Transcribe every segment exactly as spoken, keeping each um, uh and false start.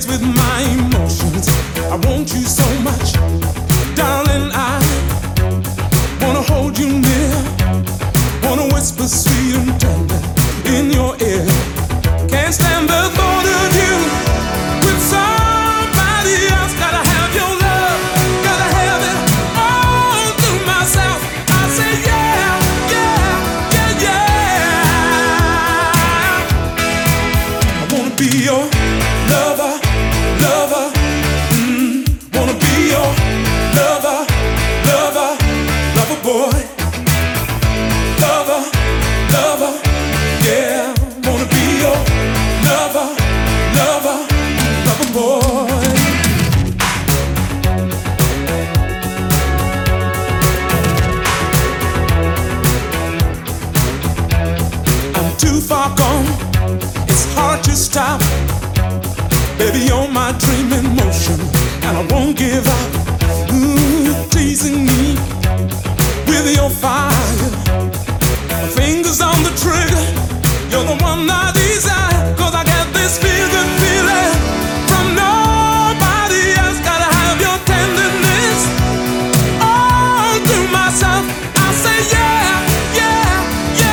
with my emotions. I want you so much, darling. I wanna hold you near, wanna whisper sweet and tender in your ear. Can't stand the thought of you with somebody else. Gotta have your love, gotta have it all to myself. I say yeah, yeah, yeah, yeah. I wanna be your lover, lover. Mm, wanna be your lover, lover, lover boy. Lover, lover, yeah. Wanna be your lover, lover, lover boy. I'm too far gone, it's hard to stop. Baby, you're my dream in motion, and I won't give up. Ooh, teasing me with your fire, fingers on the trigger. You're the one I desire, 'cause I get this feel good feeling from nobody else. Gotta have your tenderness all to myself. I say yeah, yeah, yeah,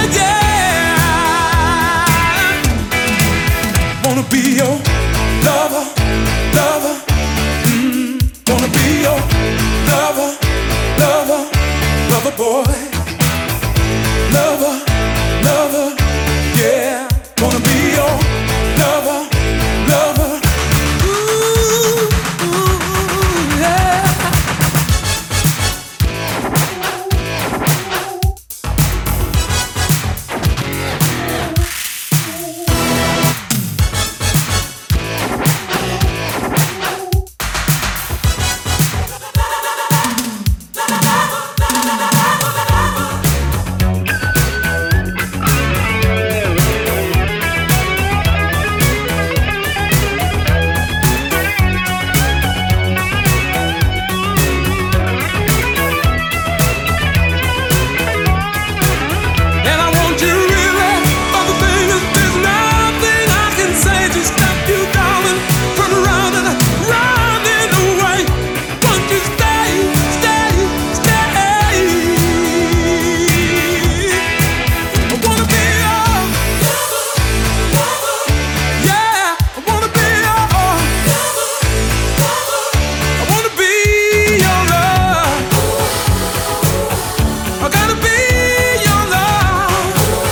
yeah. Wanna be your lover, lover. Mm, wanna be your lover, lover, lover boy. Lover, lover, yeah. Wanna be your lover, lover. Ooh, ooh, yeah. And I want you really, but the thing is, there's nothing I can say to stop you, darling, from running, running away. Won't you stay, stay, stay? I wanna be your lover, lover. Yeah, I wanna be your lover, lover. I wanna be your love. I gotta be your love.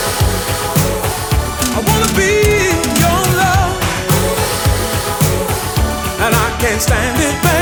I wanna be your love, and I can't stand it, baby.